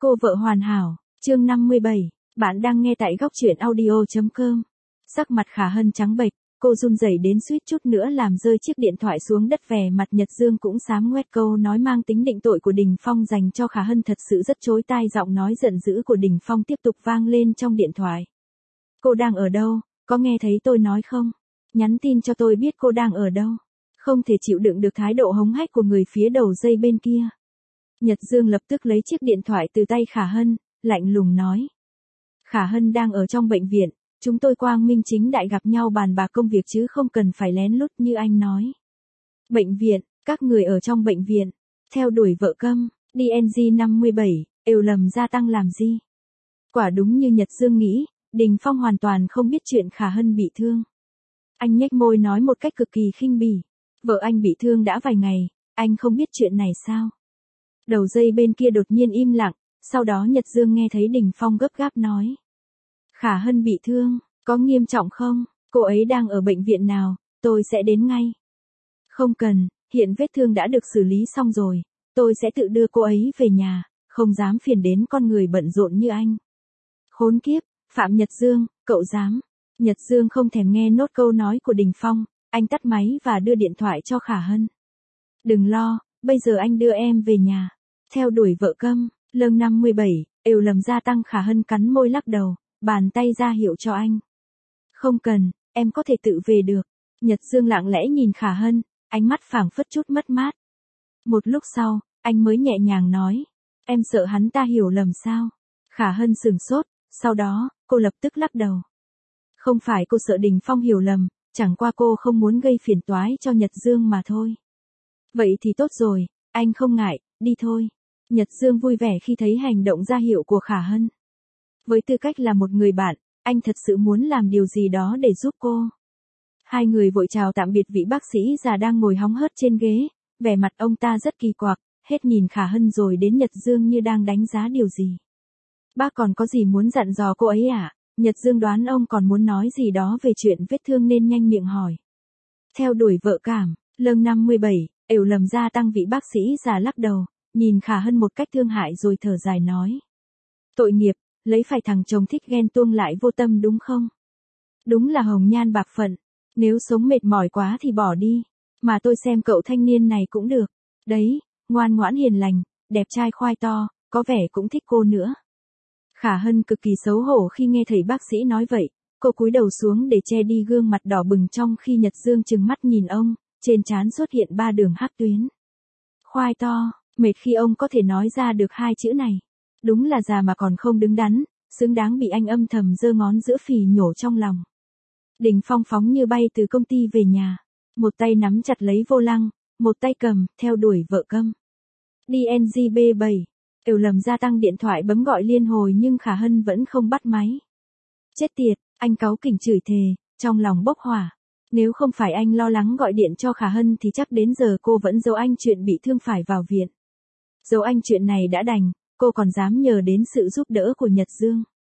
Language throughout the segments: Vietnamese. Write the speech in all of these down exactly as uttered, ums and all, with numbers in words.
Cô vợ hoàn hảo, chương năm mươi bảy, bạn đang nghe tại góc truyện audio chấm com. Sắc mặt Khả Hân trắng bệch, cô run rẩy đến suýt chút nữa làm rơi chiếc điện thoại xuống đất, vẻ mặt Nhật Dương cũng xám ngoét. Câu nói mang tính định tội của Đình Phong dành cho Khả Hân thật sự rất chói tai, giọng nói giận dữ của Đình Phong tiếp tục vang lên trong điện thoại. Cô đang ở đâu, có nghe thấy tôi nói không? Nhắn tin cho tôi biết cô đang ở đâu. Không thể chịu đựng được thái độ hống hách của người phía đầu dây bên kia. Nhật Dương lập tức lấy chiếc điện thoại từ tay Khả Hân, lạnh lùng nói. Khả Hân đang ở trong bệnh viện, chúng tôi quang minh chính đại gặp nhau bàn bạc công việc chứ không cần phải lén lút như anh nói. Bệnh viện, các người ở trong bệnh viện, theo đuổi vợ câm, đê en giê năm mươi bảy, ều lầm gia tăng làm gì? Quả đúng như Nhật Dương nghĩ, Đình Phong hoàn toàn không biết chuyện Khả Hân bị thương. Anh nhếch môi nói một cách cực kỳ khinh bỉ. Vợ anh bị thương đã vài ngày, anh không biết chuyện này sao? Đầu dây bên kia đột nhiên im lặng, sau đó Nhật Dương nghe thấy Đình Phong gấp gáp nói. Khả Hân bị thương, có nghiêm trọng không? Cô ấy đang ở bệnh viện nào, tôi sẽ đến ngay. Không cần, hiện vết thương đã được xử lý xong rồi, tôi sẽ tự đưa cô ấy về nhà, không dám phiền đến con người bận rộn như anh. Khốn kiếp, Phạm Nhật Dương, cậu dám. Nhật Dương không thèm nghe nốt câu nói của Đình Phong, anh tắt máy và đưa điện thoại cho Khả Hân. Đừng lo, bây giờ anh đưa em về nhà. Theo đuổi vợ câm, lương năm mươi bảy, ều lầm gia tăng. Khả Hân cắn môi lắc đầu, bàn tay ra hiệu cho anh. Không cần, em có thể tự về được. Nhật Dương lặng lẽ nhìn Khả Hân, ánh mắt phảng phất chút mất mát. Một lúc sau, anh mới nhẹ nhàng nói, em sợ hắn ta hiểu lầm sao? Khả Hân sửng sốt, sau đó, cô lập tức lắc đầu. Không phải cô sợ Đình Phong hiểu lầm, chẳng qua cô không muốn gây phiền toái cho Nhật Dương mà thôi. Vậy thì tốt rồi, anh không ngại, đi thôi. Nhật Dương vui vẻ khi thấy hành động ra hiệu của Khả Hân. Với tư cách là một người bạn, anh thật sự muốn làm điều gì đó để giúp cô. Hai người vội chào tạm biệt vị bác sĩ già đang ngồi hóng hớt trên ghế, vẻ mặt ông ta rất kỳ quặc, hết nhìn Khả Hân rồi đến Nhật Dương như đang đánh giá điều gì. Bác còn có gì muốn dặn dò cô ấy à? Nhật Dương đoán ông còn muốn nói gì đó về chuyện vết thương nên nhanh miệng hỏi. Theo đuổi vợ cảm, lương năm mươi bảy, ều lầm gia tăng. Vị bác sĩ già lắc đầu, nhìn Khả Hân một cách thương hại rồi thở dài nói. Tội nghiệp, lấy phải thằng chồng thích ghen tuông lại vô tâm đúng không? Đúng là hồng nhan bạc phận, nếu sống mệt mỏi quá thì bỏ đi, mà tôi xem cậu thanh niên này cũng được, đấy, ngoan ngoãn hiền lành, đẹp trai khoai to, có vẻ cũng thích cô nữa. Khả Hân cực kỳ xấu hổ khi nghe thầy bác sĩ nói vậy, cô cúi đầu xuống để che đi gương mặt đỏ bừng trong khi Nhật Dương trừng mắt nhìn ông, trên trán xuất hiện ba đường hắc tuyến. Khoai to, mệt khi ông có thể nói ra được hai chữ này. Đúng là già mà còn không đứng đắn, xứng đáng bị anh âm thầm giơ ngón giữa phì nhổ trong lòng. Đình Phong phóng như bay từ công ty về nhà, một tay nắm chặt lấy vô lăng, một tay cầm, theo đuổi vợ câm. đê en giê bê bảy, ều lầm gia tăng. Điện thoại bấm gọi liên hồi nhưng Khả Hân vẫn không bắt máy. Chết tiệt, anh cáu kỉnh chửi thề, trong lòng bốc hỏa. Nếu không phải anh lo lắng gọi điện cho Khả Hân thì chắc đến giờ cô vẫn giấu anh chuyện bị thương phải vào viện. Giấu anh chuyện này đã đành, cô còn dám nhờ đến sự giúp đỡ của Nhật Dương.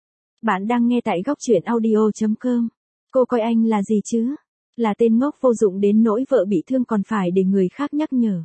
Bạn đang nghe tại góc truyện audio chấm com. Cô coi anh là gì chứ? Là tên ngốc vô dụng đến nỗi vợ bị thương còn phải để người khác nhắc nhở.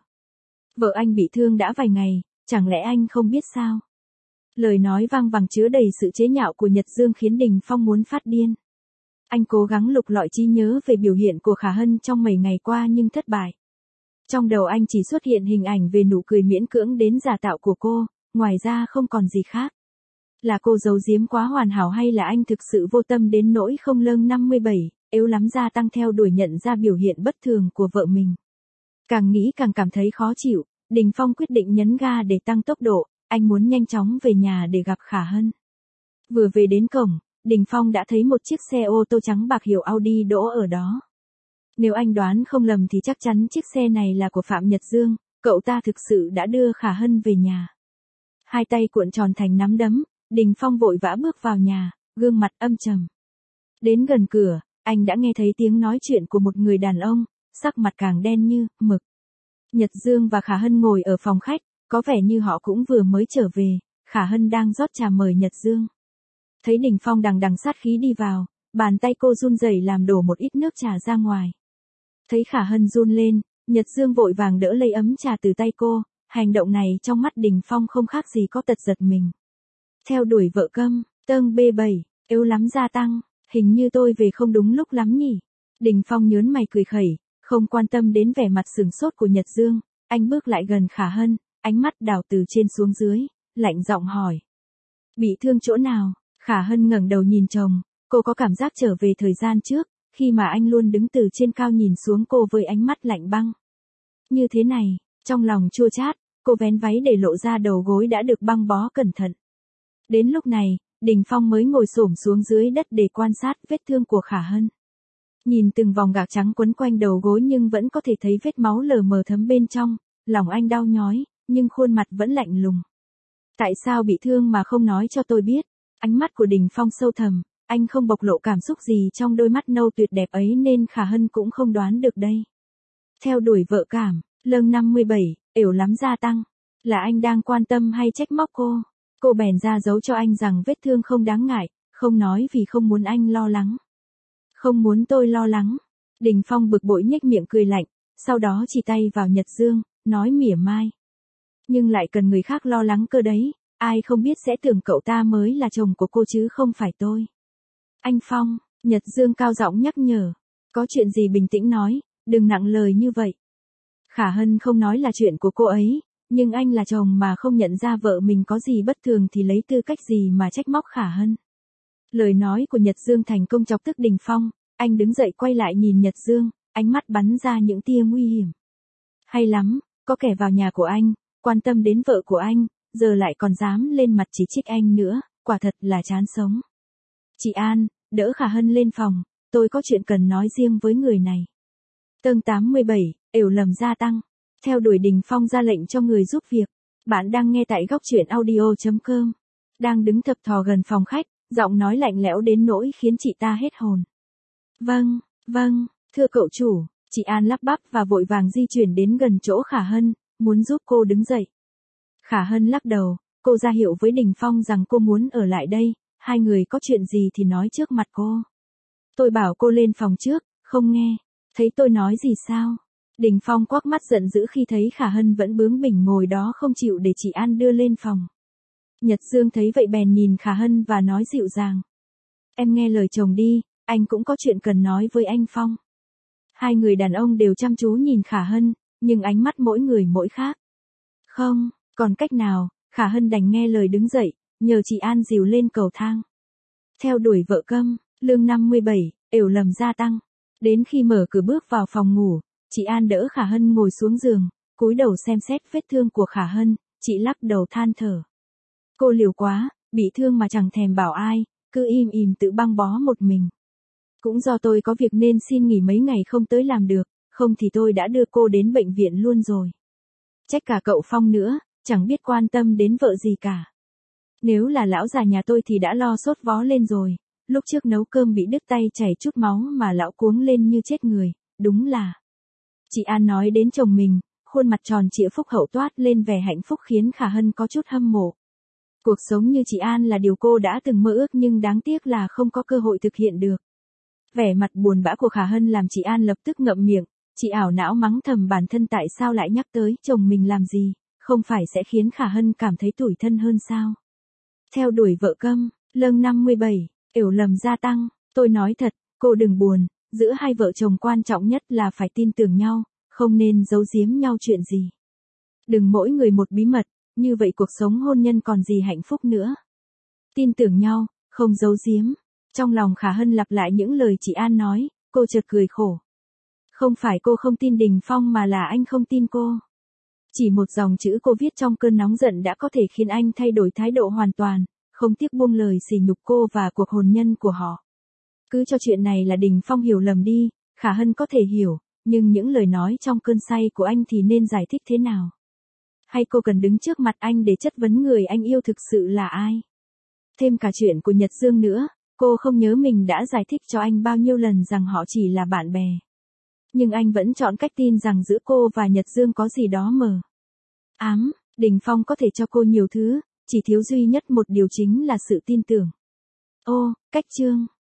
Vợ anh bị thương đã vài ngày, chẳng lẽ anh không biết sao? Lời nói vang vẳng chứa đầy sự chế nhạo của Nhật Dương khiến Đình Phong muốn phát điên. Anh cố gắng lục lọi trí nhớ về biểu hiện của Khả Hân trong mấy ngày qua nhưng thất bại. Trong đầu anh chỉ xuất hiện hình ảnh về nụ cười miễn cưỡng đến giả tạo của cô, ngoài ra không còn gì khác. Là cô giấu giếm quá hoàn hảo hay là anh thực sự vô tâm đến nỗi không? Lương năm mươi bảy, yếu lắm gia tăng. Theo đuổi nhận ra biểu hiện bất thường của vợ mình. Càng nghĩ càng cảm thấy khó chịu, Đình Phong quyết định nhấn ga để tăng tốc độ, anh muốn nhanh chóng về nhà để gặp Khả Hân. Vừa về đến cổng, Đình Phong đã thấy một chiếc xe ô tô trắng bạc hiệu Audi đỗ ở đó. Nếu anh đoán không lầm thì chắc chắn chiếc xe này là của Phạm Nhật Dương, cậu ta thực sự đã đưa Khả Hân về nhà. Hai tay cuộn tròn thành nắm đấm, Đình Phong vội vã bước vào nhà, gương mặt âm trầm. Đến gần cửa, anh đã nghe thấy tiếng nói chuyện của một người đàn ông, sắc mặt càng đen như mực. Nhật Dương và Khả Hân ngồi ở phòng khách, có vẻ như họ cũng vừa mới trở về, Khả Hân đang rót trà mời Nhật Dương. Thấy Đình Phong đằng đằng sát khí đi vào, bàn tay cô run rẩy làm đổ một ít nước trà ra ngoài. Thấy Khả Hân run lên, Nhật Dương vội vàng đỡ lấy ấm trà từ tay cô, hành động này trong mắt Đình Phong không khác gì có tật giật mình. Theo đuổi vợ câm, tâng bê bảy, yếu lắm gia tăng, hình như tôi về không đúng lúc lắm nhỉ. Đình Phong nhớn mày cười khẩy, không quan tâm đến vẻ mặt sừng sốt của Nhật Dương, anh bước lại gần Khả Hân, ánh mắt đảo từ trên xuống dưới, lạnh giọng hỏi. Bị thương chỗ nào? Khả Hân ngẩng đầu nhìn chồng, cô có cảm giác trở về thời gian trước, khi mà anh luôn đứng từ trên cao nhìn xuống cô với ánh mắt lạnh băng. Như thế này, trong lòng chua chát, cô vén váy để lộ ra đầu gối đã được băng bó cẩn thận. Đến lúc này, Đình Phong mới ngồi xổm xuống dưới đất để quan sát vết thương của Khả Hân. Nhìn từng vòng gạc trắng quấn quanh đầu gối nhưng vẫn có thể thấy vết máu lờ mờ thấm bên trong, lòng anh đau nhói, nhưng khuôn mặt vẫn lạnh lùng. Tại sao bị thương mà không nói cho tôi biết? Ánh mắt của Đình Phong sâu thẳm, anh không bộc lộ cảm xúc gì trong đôi mắt nâu tuyệt đẹp ấy nên Khả Hân cũng không đoán được đây. Theo đuổi vợ cảm, lâng năm mươi bảy, ểu lắm gia tăng. Là anh đang quan tâm hay trách móc cô? Cô bèn ra dấu cho anh rằng vết thương không đáng ngại, không nói vì không muốn anh lo lắng. Không muốn tôi lo lắng. Đình Phong bực bội nhếch miệng cười lạnh, sau đó chỉ tay vào Nhật Dương, nói mỉa mai. Nhưng lại cần người khác lo lắng cơ đấy, ai không biết sẽ tưởng cậu ta mới là chồng của cô chứ không phải tôi. Anh Phong, Nhật Dương cao giọng nhắc nhở. Có chuyện gì bình tĩnh nói, đừng nặng lời như vậy. Khả Hân không nói là chuyện của cô ấy, nhưng anh là chồng mà không nhận ra vợ mình có gì bất thường thì lấy tư cách gì mà trách móc Khả Hân. Lời nói của Nhật Dương thành công chọc tức Đình Phong, anh đứng dậy quay lại nhìn Nhật Dương, ánh mắt bắn ra những tia nguy hiểm. Hay lắm, có kẻ vào nhà của anh, quan tâm đến vợ của anh, giờ lại còn dám lên mặt chỉ trích anh nữa, quả thật là chán sống. Chị An, đỡ Khả Hân lên phòng, tôi có chuyện cần nói riêng với người này. Tâng tám mươi bảy, ểu lầm gia tăng. Theo đuổi Đình Phong ra lệnh cho người giúp việc. Bạn đang nghe tại góc truyện audio chấm com. Đang đứng thập thò gần phòng khách, giọng nói lạnh lẽo đến nỗi khiến chị ta hết hồn. Vâng, vâng, thưa cậu chủ, chị An lắp bắp và vội vàng di chuyển đến gần chỗ Khả Hân, muốn giúp cô đứng dậy. Khả Hân lắc đầu, cô ra hiệu với Đình Phong rằng cô muốn ở lại đây, hai người có chuyện gì thì nói trước mặt cô. Tôi bảo cô lên phòng trước, không nghe, thấy tôi nói gì sao? Đình Phong quắc mắt giận dữ khi thấy Khả Hân vẫn bướng bỉnh ngồi đó không chịu để chị An đưa lên phòng. Nhật Dương thấy vậy bèn nhìn Khả Hân và nói dịu dàng. Em nghe lời chồng đi, anh cũng có chuyện cần nói với anh Phong. Hai người đàn ông đều chăm chú nhìn Khả Hân, nhưng ánh mắt mỗi người mỗi khác. Không, còn cách nào, Khả Hân đành nghe lời đứng dậy, nhờ chị An dìu lên cầu thang. Theo đuổi vợ câm, lương năm mươi bảy, ểu lầm gia tăng. Đến khi mở cửa bước vào phòng ngủ, chị An đỡ Khả Hân ngồi xuống giường, cúi đầu xem xét vết thương của Khả Hân, chị lắc đầu than thở. Cô liều quá, bị thương mà chẳng thèm bảo ai, cứ im im tự băng bó một mình. Cũng do tôi có việc nên xin nghỉ mấy ngày không tới làm được, không thì tôi đã đưa cô đến bệnh viện luôn rồi. Trách cả cậu Phong nữa, chẳng biết quan tâm đến vợ gì cả. Nếu là lão già nhà tôi thì đã lo sốt vó lên rồi, lúc trước nấu cơm bị đứt tay chảy chút máu mà lão cuống lên như chết người, đúng là. Chị An nói đến chồng mình, khuôn mặt tròn trịa phúc hậu toát lên vẻ hạnh phúc khiến Khả Hân có chút hâm mộ. Cuộc sống như chị An là điều cô đã từng mơ ước nhưng đáng tiếc là không có cơ hội thực hiện được. Vẻ mặt buồn bã của Khả Hân làm chị An lập tức ngậm miệng, chị ảo não mắng thầm bản thân tại sao lại nhắc tới chồng mình làm gì, không phải sẽ khiến Khả Hân cảm thấy tủi thân hơn sao. Theo đuổi vợ câm, lâng năm mươi bảy, ểu lầm gia tăng, tôi nói thật, cô đừng buồn, giữa hai vợ chồng quan trọng nhất là phải tin tưởng nhau, không nên giấu giếm nhau chuyện gì. Đừng mỗi người một bí mật, như vậy cuộc sống hôn nhân còn gì hạnh phúc nữa. Tin tưởng nhau, không giấu giếm. Trong lòng Khả Hân lặp lại những lời chị An nói, cô chợt cười khổ. Không phải cô không tin Đình Phong mà là anh không tin cô. Chỉ một dòng chữ cô viết trong cơn nóng giận đã có thể khiến anh thay đổi thái độ hoàn toàn, không tiếc buông lời sỉ nhục cô và cuộc hôn nhân của họ. Cứ cho chuyện này là Đình Phong hiểu lầm đi, Khả Hân có thể hiểu, nhưng những lời nói trong cơn say của anh thì nên giải thích thế nào? Hay cô cần đứng trước mặt anh để chất vấn người anh yêu thực sự là ai? Thêm cả chuyện của Nhật Dương nữa, cô không nhớ mình đã giải thích cho anh bao nhiêu lần rằng họ chỉ là bạn bè. Nhưng anh vẫn chọn cách tin rằng giữa cô và Nhật Dương có gì đó mờ ám. Đình Phong có thể cho cô nhiều thứ, chỉ thiếu duy nhất một điều chính là sự tin tưởng. Ô, cách chương.